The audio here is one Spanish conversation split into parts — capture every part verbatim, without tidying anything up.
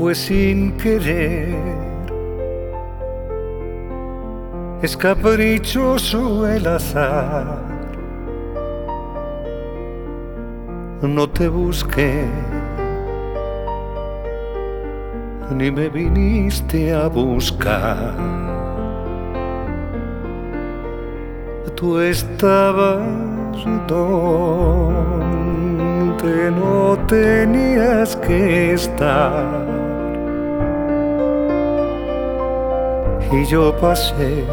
fue sin querer. Es caprichoso el azar. No te busqué, ni me viniste a buscar. Tú estabas donde no tenías que estar. Y yo pasé,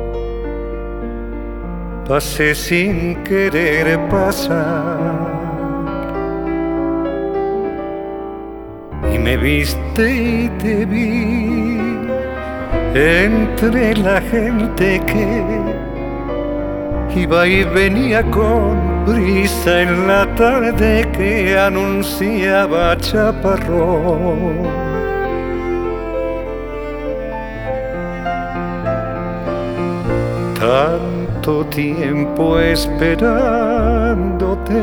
pasé sin querer pasar. Y me viste y te vi entre la gente que iba y venía con prisa en la tarde que anunciaba chaparrón. Tanto tiempo esperándote,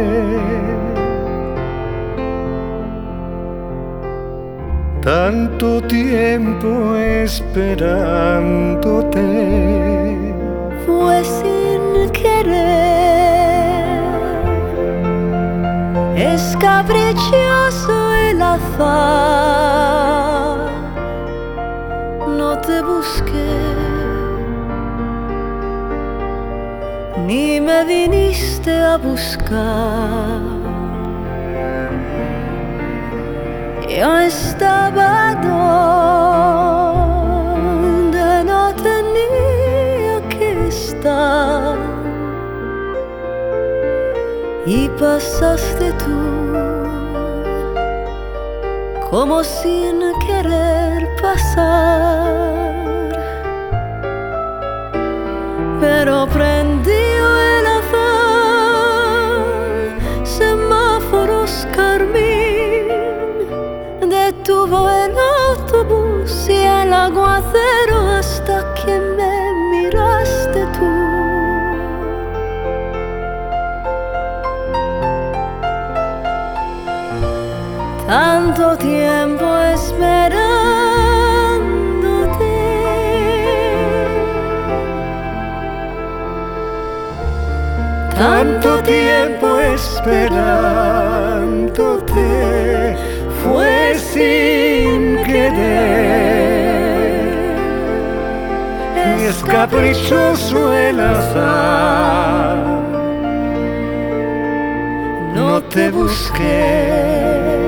tanto tiempo esperándote. Fue sin querer, es caprichoso el azar. No te busqué, ni me viniste a buscar. Yo estaba donde no tenía que estar. Y pasaste tú como sin querer pasar. Pero prendió el azar, semáforos carmín, detuvo el autobús y el aguacero hasta que me miraste tú. Tanto tiempo esperándote, tanto tiempo esperándote, fue sin querer. Es caprichoso el azar. No te busqué,